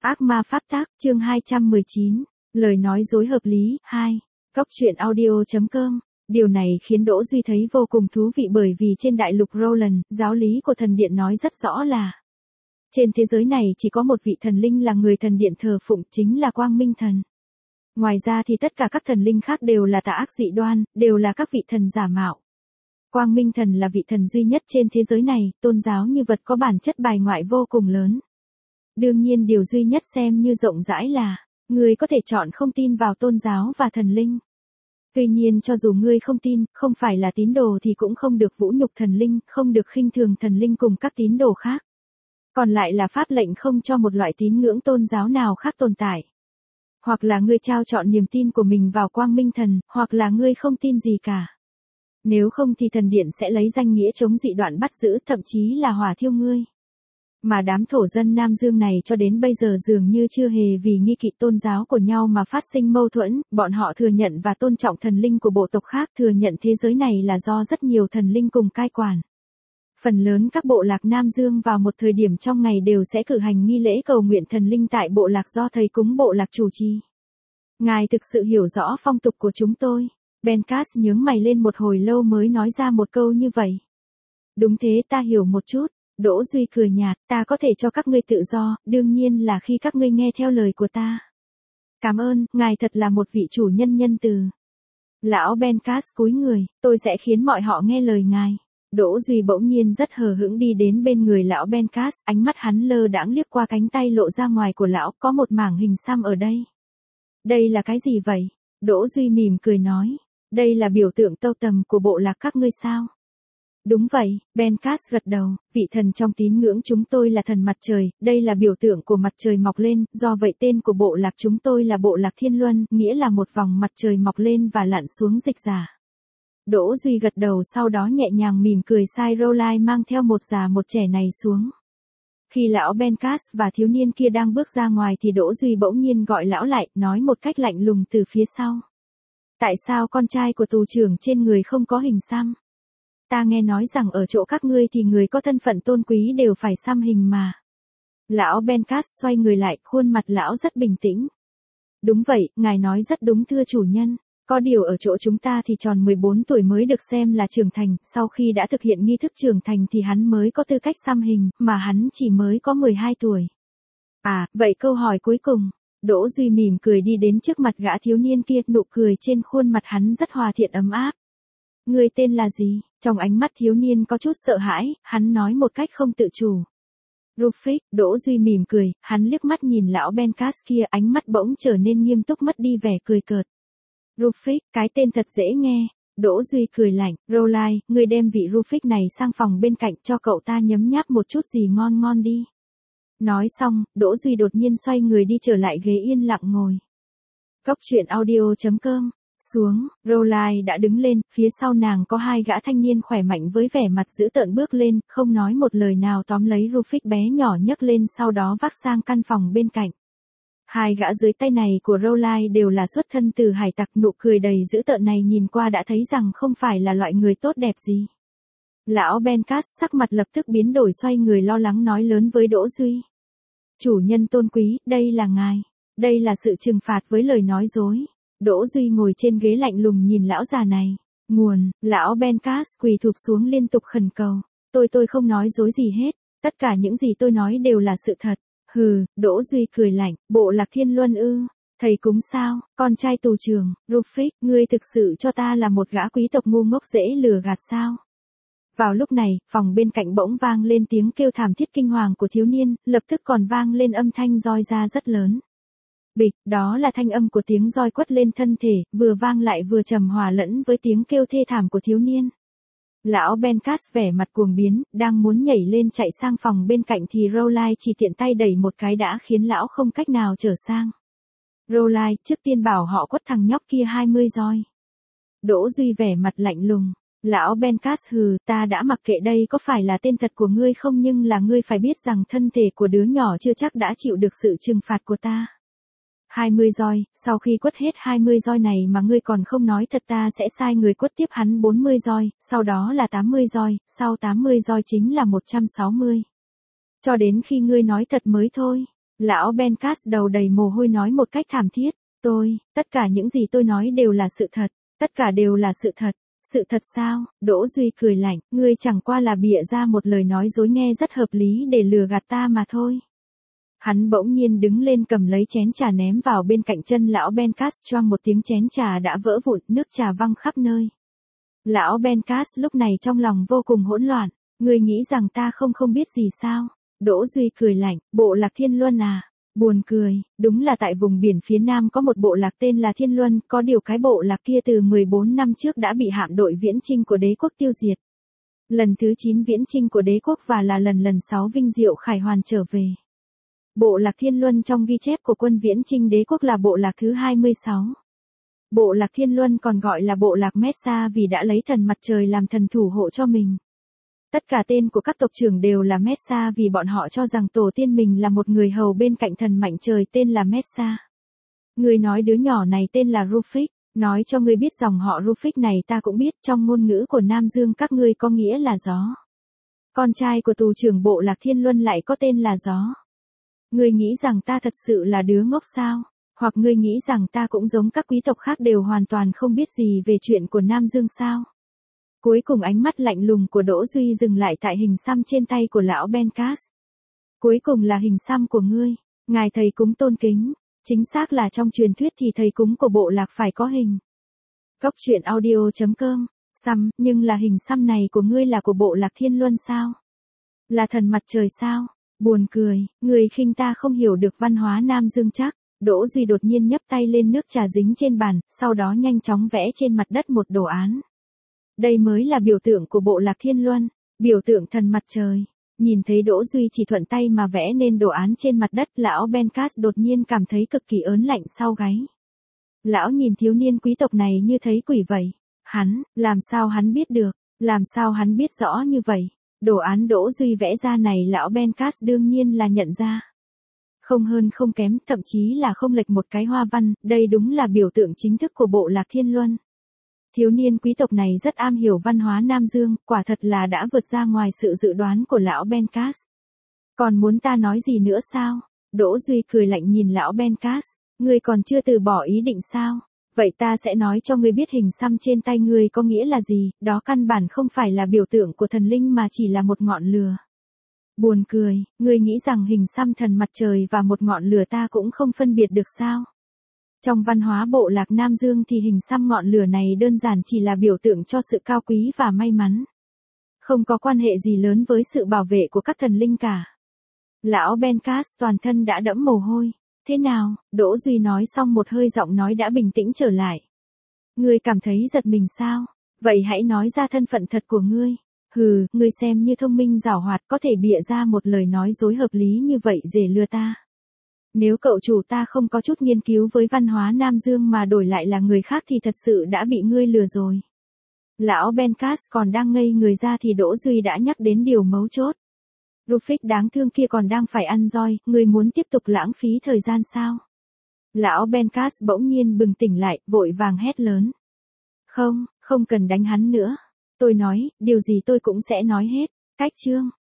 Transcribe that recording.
Ác ma pháp tác, chương 219, lời nói dối hợp lý, 2. Cốc truyện audio.com. Điều này khiến Đỗ Duy thấy vô cùng thú vị bởi vì trên đại lục Roland, giáo lý của thần điện nói rất rõ là trên thế giới này chỉ có một vị thần linh là người thần điện thờ phụng, chính là Quang Minh Thần. Ngoài ra thì tất cả các thần linh khác đều là tà ác dị đoan, đều là các vị thần giả mạo. Quang Minh Thần là vị thần duy nhất trên thế giới này, tôn giáo như vật có bản chất bài ngoại vô cùng lớn. Đương nhiên điều duy nhất xem như rộng rãi là, người có thể chọn không tin vào tôn giáo và thần linh. Tuy nhiên cho dù ngươi không tin, không phải là tín đồ thì cũng không được vũ nhục thần linh, không được khinh thường thần linh cùng các tín đồ khác. Còn lại là pháp lệnh không cho một loại tín ngưỡng tôn giáo nào khác tồn tại. Hoặc là ngươi trao chọn niềm tin của mình vào Quang Minh Thần, hoặc là ngươi không tin gì cả. Nếu không thì thần điện sẽ lấy danh nghĩa chống dị đoạn bắt giữ, thậm chí là hỏa thiêu ngươi. Mà đám thổ dân Nam Dương này cho đến bây giờ dường như chưa hề vì nghi kỵ tôn giáo của nhau mà phát sinh mâu thuẫn, bọn họ thừa nhận và tôn trọng thần linh của bộ tộc khác, thừa nhận thế giới này là do rất nhiều thần linh cùng cai quản. Phần lớn các bộ lạc Nam Dương vào một thời điểm trong ngày đều sẽ cử hành nghi lễ cầu nguyện thần linh tại bộ lạc do thầy cúng bộ lạc chủ trì. Ngài thực sự hiểu rõ phong tục của chúng tôi. Bencas nhướng mày lên một hồi lâu mới nói ra một câu như vậy. Đúng thế, ta hiểu một chút. Đỗ Duy cười nhạt, ta có thể cho các ngươi tự do, đương nhiên là khi các ngươi nghe theo lời của ta. Cảm ơn, ngài thật là một vị chủ nhân nhân từ. Lão Bencas cúi người, tôi sẽ khiến mọi họ nghe lời ngài. Đỗ Duy bỗng nhiên rất hờ hững đi đến bên người lão Bencas, ánh mắt hắn lơ đãng liếc qua cánh tay lộ ra ngoài của lão, có một mảng hình xăm ở đây. Đây là cái gì vậy? Đỗ Duy mỉm cười nói, đây là biểu tượng tâu tầm của bộ lạc các ngươi sao? Đúng vậy, Bencas gật đầu, vị thần trong tín ngưỡng chúng tôi là thần mặt trời, đây là biểu tượng của mặt trời mọc lên, do vậy tên của bộ lạc chúng tôi là bộ lạc Thiên Luân, nghĩa là một vòng mặt trời mọc lên và lặn xuống dịch giả. Đỗ Duy gật đầu sau đó nhẹ nhàng mỉm cười sai Rolai mang theo một già một trẻ này xuống. Khi lão Bencas và thiếu niên kia đang bước ra ngoài thì Đỗ Duy bỗng nhiên gọi lão lại, nói một cách lạnh lùng từ phía sau. Tại sao con trai của tù trưởng trên người không có hình xăm? Ta nghe nói rằng ở chỗ các ngươi thì người có thân phận tôn quý đều phải xăm hình mà. Lão Bencas xoay người lại, khuôn mặt lão rất bình tĩnh. Đúng vậy, ngài nói rất đúng thưa chủ nhân. Có điều ở chỗ chúng ta thì tròn 14 tuổi mới được xem là trưởng thành, sau khi đã thực hiện nghi thức trưởng thành thì hắn mới có tư cách xăm hình, mà hắn chỉ mới có 12 tuổi. À, vậy câu hỏi cuối cùng. Đỗ Duy mỉm cười đi đến trước mặt gã thiếu niên kia, nụ cười trên khuôn mặt hắn rất hòa thiện ấm áp. Ngươi tên là gì? Trong ánh mắt thiếu niên có chút sợ hãi, hắn nói một cách không tự chủ. Rufus, Đỗ Duy mỉm cười, hắn liếc mắt nhìn lão Bencas kia, ánh mắt bỗng trở nên nghiêm túc mất đi vẻ cười cợt. Rufus, cái tên thật dễ nghe. Đỗ Duy cười lạnh, Rolai, ngươi đem vị Rufus này sang phòng bên cạnh cho cậu ta nhấm nháp một chút gì ngon ngon đi. Nói xong, Đỗ Duy đột nhiên xoay người đi trở lại ghế yên lặng ngồi. Cốc truyện audio.com. Xuống, Rolai đã đứng lên, phía sau nàng có hai gã thanh niên khỏe mạnh với vẻ mặt dữ tợn bước lên, không nói một lời nào tóm lấy Rufus bé nhỏ nhấc lên sau đó vác sang căn phòng bên cạnh. Hai gã dưới tay này của Rolai đều là xuất thân từ hải tặc, nụ cười đầy dữ tợn này nhìn qua đã thấy rằng không phải là loại người tốt đẹp gì. Lão Bencas sắc mặt lập tức biến đổi xoay người lo lắng nói lớn với Đỗ Duy. Chủ nhân tôn quý, đây là ngài. Đây là sự trừng phạt với lời nói dối. Đỗ Duy ngồi trên ghế lạnh lùng nhìn lão già này. Nguồn, lão Bencas quỳ thụp xuống liên tục khẩn cầu. Tôi không nói dối gì hết. Tất cả những gì tôi nói đều là sự thật. Hừ, Đỗ Duy cười lạnh, bộ lạc Thiên Luân ư? Thầy cúng sao? Con trai tù trưởng, Rufus, ngươi thực sự cho ta là một gã quý tộc ngu ngốc dễ lừa gạt sao? Vào lúc này, phòng bên cạnh bỗng vang lên tiếng kêu thảm thiết kinh hoàng của thiếu niên, lập tức còn vang lên âm thanh roi ra rất lớn. Bịch, đó là thanh âm của tiếng roi quất lên thân thể, vừa vang lại vừa trầm hòa lẫn với tiếng kêu thê thảm của thiếu niên. Lão Bencas vẻ mặt cuồng biến, đang muốn nhảy lên chạy sang phòng bên cạnh thì Rolai chỉ tiện tay đẩy một cái đã khiến lão không cách nào trở sang. Rolai, trước tiên bảo họ quất thằng nhóc kia 20 roi. Đỗ Duy vẻ mặt lạnh lùng. Lão Bencas hừ, ta đã mặc kệ đây có phải là tên thật của ngươi không nhưng là ngươi phải biết rằng thân thể của đứa nhỏ chưa chắc đã chịu được sự trừng phạt của ta. 20 roi, sau khi quất hết 20 roi này mà ngươi còn không nói thật ta sẽ sai người quất tiếp hắn 40 roi, sau đó là 80 roi, sau 80 roi chính là 160. Cho đến khi ngươi nói thật mới thôi. Lão Bencas đầu đầy mồ hôi nói một cách thảm thiết. Tất cả những gì tôi nói đều là sự thật. Tất cả đều là sự thật. Sự thật sao? Đỗ Duy cười lạnh, ngươi chẳng qua là bịa ra một lời nói dối nghe rất hợp lý để lừa gạt ta mà thôi. Hắn bỗng nhiên đứng lên cầm lấy chén trà ném vào bên cạnh chân lão Bencas, choang một tiếng chén trà đã vỡ vụn, nước trà văng khắp nơi. Lão Bencas lúc này trong lòng vô cùng hỗn loạn, ngươi nghĩ rằng ta không biết gì sao? Đỗ Duy cười lạnh, bộ lạc Thiên Luân à? Buồn cười, đúng là tại vùng biển phía Nam có một bộ lạc tên là Thiên Luân, có điều cái bộ lạc kia từ 14 năm trước đã bị hạm đội viễn chinh của đế quốc tiêu diệt. Lần thứ 9 viễn chinh của đế quốc và là lần 6 vinh diệu khải hoàn trở về. Bộ lạc Thiên Luân trong ghi chép của quân viễn chinh đế quốc là bộ lạc thứ 26. Bộ lạc Thiên Luân còn gọi là bộ lạc Mesa vì đã lấy thần mặt trời làm thần thủ hộ cho mình. Tất cả tên của các tộc trưởng đều là Mesa vì bọn họ cho rằng tổ tiên mình là một người hầu bên cạnh thần mạnh trời tên là Mesa. Người nói đứa nhỏ này tên là Rufus, nói cho ngươi biết dòng họ Rufus này ta cũng biết, trong ngôn ngữ của Nam Dương các ngươi có nghĩa là gió. Con trai của tù trưởng bộ lạc Thiên Luân lại có tên là gió. Ngươi nghĩ rằng ta thật sự là đứa ngốc sao? Hoặc ngươi nghĩ rằng ta cũng giống các quý tộc khác đều hoàn toàn không biết gì về chuyện của Nam Dương sao? Cuối cùng ánh mắt lạnh lùng của Đỗ Duy dừng lại tại hình xăm trên tay của lão Bencas. Cuối cùng là hình xăm của ngươi, ngài thầy cúng tôn kính, chính xác là trong truyền thuyết thì thầy cúng của bộ lạc phải có hình. Cốc truyện audio.com, xăm, nhưng là hình xăm này của ngươi là của bộ lạc Thiên Luân sao? Là thần mặt trời sao? Buồn cười, người khinh ta không hiểu được văn hóa Nam Dương chắc. Đỗ Duy đột nhiên nhấc tay lên nước trà dính trên bàn, sau đó nhanh chóng vẽ trên mặt đất một đồ án. Đây mới là biểu tượng của bộ lạc Thiên Luân, biểu tượng thần mặt trời. Nhìn thấy Đỗ Duy chỉ thuận tay mà vẽ nên đồ án trên mặt đất, lão Bencas đột nhiên cảm thấy cực kỳ ớn lạnh sau gáy. Lão nhìn thiếu niên quý tộc này như thấy quỷ vậy. Làm sao hắn biết được, làm sao hắn biết rõ như vậy? Đồ án Đỗ Duy vẽ ra này lão Bencas đương nhiên là nhận ra. Không hơn không kém, thậm chí là không lệch một cái hoa văn, đây đúng là biểu tượng chính thức của bộ lạc Thiên Luân. Thiếu niên quý tộc này rất am hiểu văn hóa Nam Dương, quả thật là đã vượt ra ngoài sự dự đoán của lão Bencas. Còn muốn ta nói gì nữa sao? Đỗ Duy cười lạnh nhìn lão Bencas, ngươi còn chưa từ bỏ ý định sao? Vậy ta sẽ nói cho ngươi biết hình xăm trên tay ngươi có nghĩa là gì, đó căn bản không phải là biểu tượng của thần linh mà chỉ là một ngọn lửa. Buồn cười, ngươi nghĩ rằng hình xăm thần mặt trời và một ngọn lửa ta cũng không phân biệt được sao? Trong văn hóa bộ lạc Nam Dương thì hình xăm ngọn lửa này đơn giản chỉ là biểu tượng cho sự cao quý và may mắn. Không có quan hệ gì lớn với sự bảo vệ của các thần linh cả. Lão Bencas toàn thân đã đẫm mồ hôi. Thế nào? Đỗ Duy nói xong một hơi giọng nói đã bình tĩnh trở lại. Ngươi cảm thấy giật mình sao? Vậy hãy nói ra thân phận thật của ngươi. Hừ, ngươi xem như thông minh giảo hoạt có thể bịa ra một lời nói dối hợp lý như vậy để lừa ta. Nếu cậu chủ ta không có chút nghiên cứu với văn hóa Nam Dương mà đổi lại là người khác thì thật sự đã bị ngươi lừa rồi. Lão Bencas còn đang ngây người ra thì Đỗ Duy đã nhắc đến điều mấu chốt. Rufus đáng thương kia còn đang phải ăn roi, ngươi muốn tiếp tục lãng phí thời gian sao? Lão Bencas bỗng nhiên bừng tỉnh lại, vội vàng hét lớn. Không cần đánh hắn nữa. Tôi nói, điều gì tôi cũng sẽ nói hết. Cách chương.